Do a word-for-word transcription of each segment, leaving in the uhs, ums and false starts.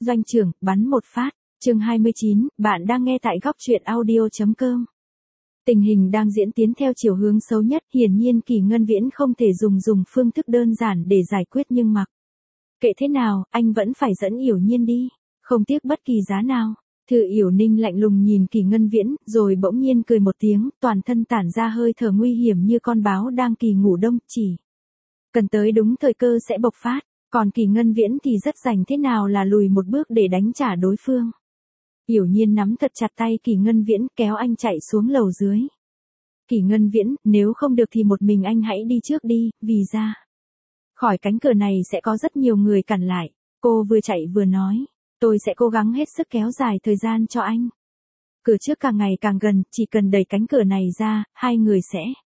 Doanh trưởng, bắn một phát. Chương hai mươi chín, bạn đang nghe tại góc truyện audio chấm com. Tình hình đang diễn tiến theo chiều hướng xấu nhất, hiển nhiên Kỳ Ngân Viễn không thể dùng dùng phương thức đơn giản để giải quyết nhưng mặc kệ thế nào, anh vẫn phải dẫn Yểu Nhiên đi, không tiếc bất kỳ giá nào. Thư Yểu Ninh lạnh lùng nhìn Kỳ Ngân Viễn, rồi bỗng nhiên cười một tiếng, toàn thân tản ra hơi thở nguy hiểm như con báo đang kỳ ngủ đông, chỉ cần tới đúng thời cơ sẽ bộc phát, còn Kỳ Ngân Viễn thì rất rành thế nào là lùi một bước để đánh trả đối phương. Yểu Nhiên nắm thật chặt tay Kỳ Ngân Viễn, kéo anh chạy xuống lầu dưới. Kỳ Ngân Viễn, nếu không được thì một mình anh hãy đi trước đi, vì ra khỏi cánh cửa này sẽ có rất nhiều người cản lại. Cô vừa chạy vừa nói, tôi sẽ cố gắng hết sức kéo dài thời gian cho anh. Cửa trước càng ngày càng gần, chỉ cần đẩy cánh cửa này ra, hai người sẽ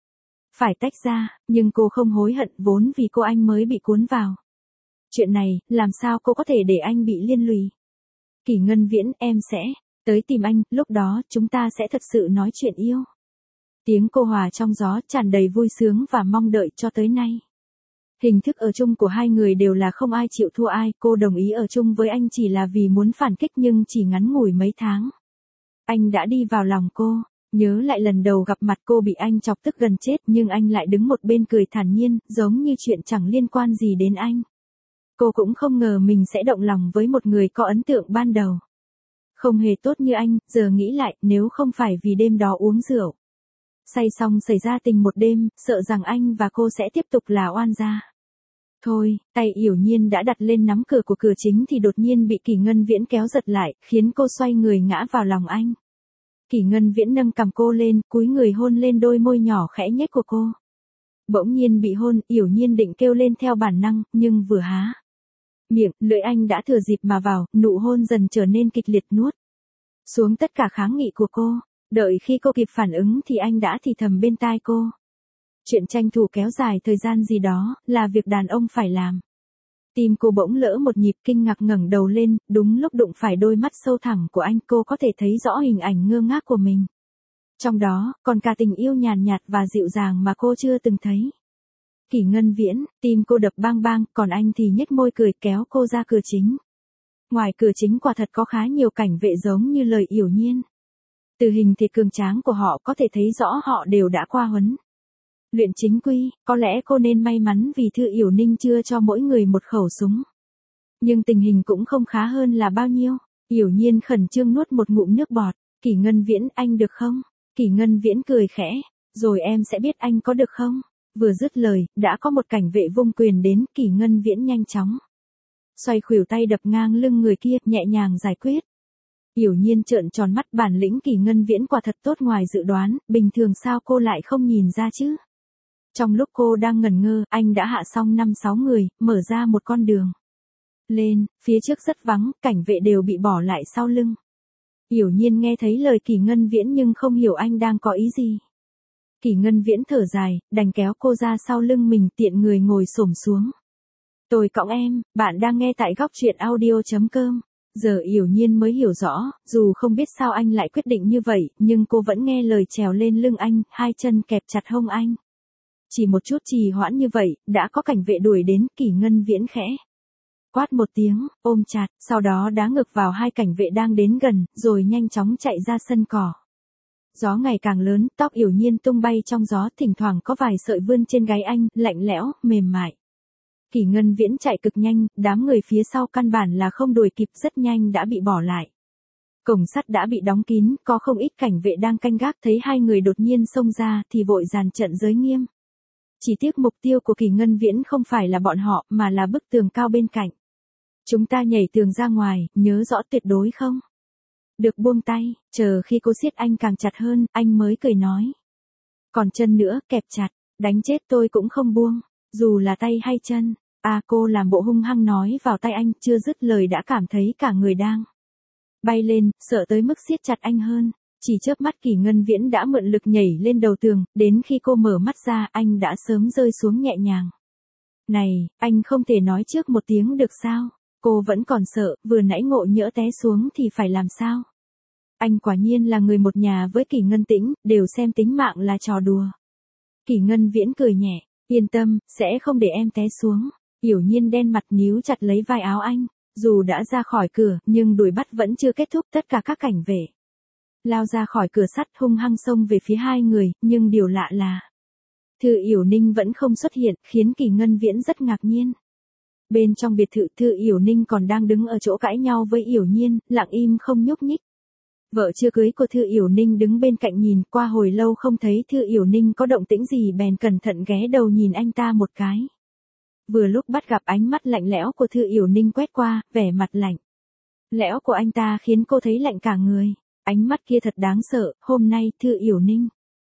phải tách ra, nhưng cô không hối hận, vốn vì cô anh mới bị cuốn vào chuyện này, làm sao cô có thể để anh bị liên lụy. Kỳ Ngân Viễn, em sẽ tới tìm anh, lúc đó chúng ta sẽ thật sự nói chuyện yêu. Tiếng cô hòa trong gió, tràn đầy vui sướng và mong đợi. Cho tới nay, hình thức ở chung của hai người đều là không ai chịu thua ai. Cô đồng ý ở chung với anh chỉ là vì muốn phản kích, nhưng chỉ ngắn ngủi mấy tháng, anh đã đi vào lòng cô. Nhớ lại lần đầu gặp mặt cô bị anh chọc tức gần chết, nhưng anh lại đứng một bên cười thản nhiên, giống như chuyện chẳng liên quan gì đến anh. Cô cũng không ngờ mình sẽ động lòng với một người có ấn tượng ban đầu không hề tốt như anh. Giờ nghĩ lại, nếu không phải vì đêm đó uống rượu say xong xảy ra tình một đêm, sợ rằng anh và cô sẽ tiếp tục là oan gia. Thôi, tay Yểu Nhiên đã đặt lên nắm cửa của cửa chính thì đột nhiên bị Kỳ Ngân Viễn kéo giật lại, khiến cô xoay người ngã vào lòng anh. Kỳ Ngân Viễn nâng cằm cô lên, cúi người hôn lên đôi môi nhỏ khẽ nhếch của cô. Bỗng nhiên bị hôn, Yểu Nhiên định kêu lên theo bản năng, nhưng vừa há miệng, lưỡi anh đã thừa dịp mà vào, nụ hôn dần trở nên kịch liệt, nuốt xuống tất cả kháng nghị của cô. Đợi khi cô kịp phản ứng thì anh đã thì thầm bên tai cô. Chuyện tranh thủ kéo dài thời gian gì đó, là việc đàn ông phải làm. Tim cô bỗng lỡ một nhịp, kinh ngạc ngẩng đầu lên, đúng lúc đụng phải đôi mắt sâu thẳm của anh, cô có thể thấy rõ hình ảnh ngơ ngác của mình. Trong đó, còn cả tình yêu nhàn nhạt và dịu dàng mà cô chưa từng thấy. Kỳ Ngân Viễn, tim cô đập bang bang, còn anh thì nhếch môi cười, kéo cô ra cửa chính. Ngoài cửa chính quả thật có khá nhiều cảnh vệ giống như lời Yểu Nhiên. Từ hình thể cường tráng của họ có thể thấy rõ họ đều đã qua huấn luyện chính quy. Có lẽ cô nên may mắn vì Thư Yểu Ninh chưa cho mỗi người một khẩu súng. Nhưng tình hình cũng không khá hơn là bao nhiêu. Yểu Nhiên khẩn trương nuốt một ngụm nước bọt. Kỳ Ngân Viễn, anh được không? Kỳ Ngân Viễn cười khẽ, rồi em sẽ biết anh có được không? Vừa dứt lời, đã có một cảnh vệ vung quyền đến. Kỳ Ngân Viễn nhanh chóng xoay khuỷu tay đập ngang lưng người kia, nhẹ nhàng giải quyết. Yểu Nhiên trợn tròn mắt, bản lĩnh Kỳ Ngân Viễn quả thật tốt ngoài dự đoán, bình thường sao cô lại không nhìn ra chứ? Trong lúc cô đang ngẩn ngơ, anh đã hạ xong năm sáu người, mở ra một con đường lên, phía trước rất vắng, cảnh vệ đều bị bỏ lại sau lưng. Yểu Nhiên nghe thấy lời Kỳ Ngân Viễn nhưng không hiểu anh đang có ý gì. Kỳ Ngân Viễn thở dài, đành kéo cô ra sau lưng mình, tiện người ngồi xổm xuống. Tôi cõng em, bạn đang nghe tại góc truyện audio chấm com. Giờ Yểu Nhiên mới hiểu rõ, dù không biết sao anh lại quyết định như vậy, nhưng cô vẫn nghe lời trèo lên lưng anh, hai chân kẹp chặt hông anh. Chỉ một chút trì hoãn như vậy, đã có cảnh vệ đuổi đến. Kỳ Ngân Viễn khẽ quát một tiếng, ôm chặt, sau đó đá ngược vào hai cảnh vệ đang đến gần, rồi nhanh chóng chạy ra sân cỏ. Gió ngày càng lớn, tóc Yểu Nhiên tung bay trong gió, thỉnh thoảng có vài sợi vươn trên gáy anh, lạnh lẽo, mềm mại. Kỳ Ngân Viễn chạy cực nhanh, đám người phía sau căn bản là không đuổi kịp, rất nhanh đã bị bỏ lại. Cổng sắt đã bị đóng kín, có không ít cảnh vệ đang canh gác, thấy hai người đột nhiên xông ra thì vội dàn trận giới nghiêm. Chỉ tiếc mục tiêu của Kỳ Ngân Viễn không phải là bọn họ, mà là bức tường cao bên cạnh. Chúng ta nhảy tường ra ngoài, nhớ rõ tuyệt đối không được buông tay. Chờ khi cô siết anh càng chặt hơn, anh mới cười nói. Còn chân nữa, kẹp chặt, đánh chết tôi cũng không buông, dù là tay hay chân. À, cô làm bộ hung hăng nói vào tay anh, chưa dứt lời đã cảm thấy cả người đang bay lên, sợ tới mức siết chặt anh hơn. Chỉ chớp mắt Kỳ Ngân Viễn đã mượn lực nhảy lên đầu tường, đến khi cô mở mắt ra, anh đã sớm rơi xuống nhẹ nhàng. Này, anh không thể nói trước một tiếng được sao? Cô vẫn còn sợ, vừa nãy ngộ nhỡ té xuống thì phải làm sao? Anh quả nhiên là người một nhà với Kỳ Ngân Tĩnh, đều xem tính mạng là trò đùa. Kỳ Ngân Viễn cười nhẹ, yên tâm, sẽ không để em té xuống. Yểu Nhiên đen mặt níu chặt lấy vai áo anh. Dù đã ra khỏi cửa, nhưng đuổi bắt vẫn chưa kết thúc, tất cả các cảnh vệ lao ra khỏi cửa sắt hung hăng xông về phía hai người, nhưng điều lạ là Thư Yểu Ninh vẫn không xuất hiện, khiến Kỳ Ngân Viễn rất ngạc nhiên. Bên trong biệt thự, Thư Yểu Ninh còn đang đứng ở chỗ cãi nhau với Yểu Nhiên, lặng im không nhúc nhích. Vợ chưa cưới của Thư Yểu Ninh đứng bên cạnh nhìn, qua hồi lâu không thấy Thư Yểu Ninh có động tĩnh gì bèn cẩn thận ghé đầu nhìn anh ta một cái. Vừa lúc bắt gặp ánh mắt lạnh lẽo của Thư Yểu Ninh quét qua, vẻ mặt lạnh lẽo của anh ta khiến cô thấy lạnh cả người. Ánh mắt kia thật đáng sợ, hôm nay Thư Yểu Ninh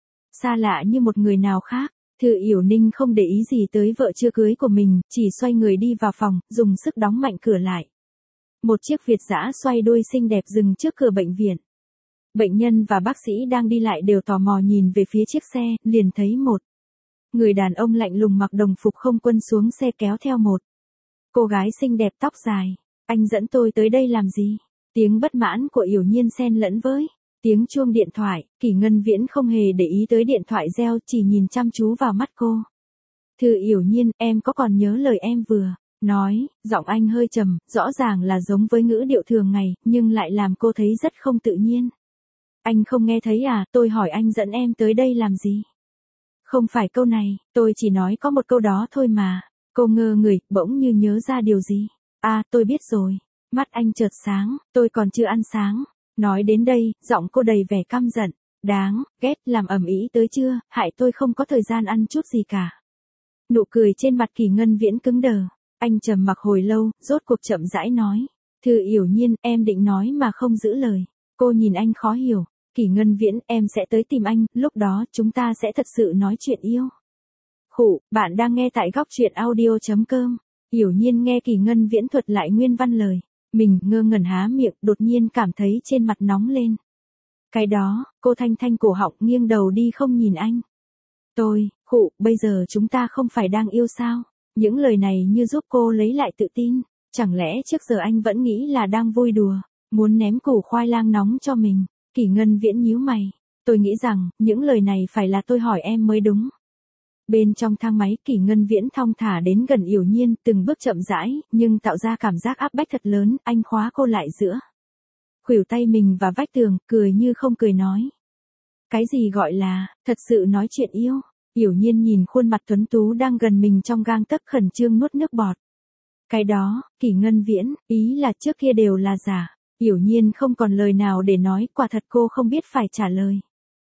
xa lạ như một người nào khác. Thư Yểu Ninh không để ý gì tới vợ chưa cưới của mình, chỉ xoay người đi vào phòng, dùng sức đóng mạnh cửa lại. Một chiếc Việt dã xoay đuôi xinh đẹp dừng trước cửa bệnh viện. Bệnh nhân và bác sĩ đang đi lại đều tò mò nhìn về phía chiếc xe, liền thấy một người đàn ông lạnh lùng mặc đồng phục không quân xuống xe kéo theo một cô gái xinh đẹp tóc dài. Anh dẫn tôi tới đây làm gì? Tiếng bất mãn của Yểu Nhiên xen lẫn với tiếng chuông điện thoại. Kỳ Ngân Viễn không hề để ý tới điện thoại reo, chỉ nhìn chăm chú vào mắt cô. Thư Yểu Nhiên, em có còn nhớ lời em vừa nói? Giọng anh hơi trầm, rõ ràng là giống với ngữ điệu thường ngày, nhưng lại làm cô thấy rất không tự nhiên. Anh không nghe thấy à? Tôi hỏi anh dẫn em tới đây làm gì? Không phải câu này, tôi chỉ nói có một câu đó thôi mà. Cô ngơ người, bỗng như nhớ ra điều gì. À, tôi biết rồi. Mắt anh chợt sáng, tôi còn chưa ăn sáng. Nói đến đây, giọng cô đầy vẻ căm giận. Đáng ghét, làm ầm ĩ tới chưa, hại tôi không có thời gian ăn chút gì cả. Nụ cười trên mặt Kỳ Ngân Viễn cứng đờ. Anh trầm mặc hồi lâu, rốt cuộc chậm rãi nói. Thư Yểu Nhiên, em định nói mà không giữ lời. Cô nhìn anh khó hiểu. Kỳ Ngân Viễn, em sẽ tới tìm anh, lúc đó chúng ta sẽ thật sự nói chuyện yêu. Khụ, bạn đang nghe tại góc truyện audio chấm com. Yểu Nhiên nghe Kỳ Ngân Viễn thuật lại nguyên văn lời. Mình ngơ ngẩn há miệng, đột nhiên cảm thấy trên mặt nóng lên. Cái đó, cô thanh thanh cổ họng nghiêng đầu đi không nhìn anh. Tôi, khụ, bây giờ chúng ta không phải đang yêu sao? Những lời này như giúp cô lấy lại tự tin. Chẳng lẽ trước giờ anh vẫn nghĩ là đang vui đùa, muốn ném củ khoai lang nóng cho mình? Kỳ Ngân Viễn nhíu mày. Tôi nghĩ rằng, những lời này phải là tôi hỏi em mới đúng. Bên trong thang máy, Kỳ Ngân Viễn thong thả đến gần Yểu Nhiên, từng bước chậm rãi, nhưng tạo ra cảm giác áp bách thật lớn. Anh khóa cô lại giữa khuỷu tay mình và vách tường, cười như không cười nói. Cái gì gọi là, thật sự nói chuyện yêu? Yểu Nhiên nhìn khuôn mặt tuấn tú đang gần mình trong gang tấc, khẩn trương nuốt nước bọt. Cái đó, Kỳ Ngân Viễn, ý là trước kia đều là giả. Yểu Nhiên không còn lời nào để nói, quả thật cô không biết phải trả lời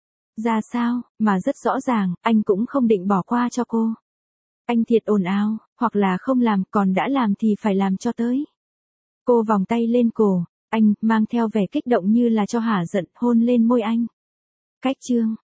ra sao, mà rất rõ ràng, anh cũng không định bỏ qua cho cô. Anh thiệt ồn ào, hoặc là không làm, còn đã làm thì phải làm cho tới. Cô vòng tay lên cổ, anh, mang theo vẻ kích động như là cho hả giận, hôn lên môi anh. Cách chương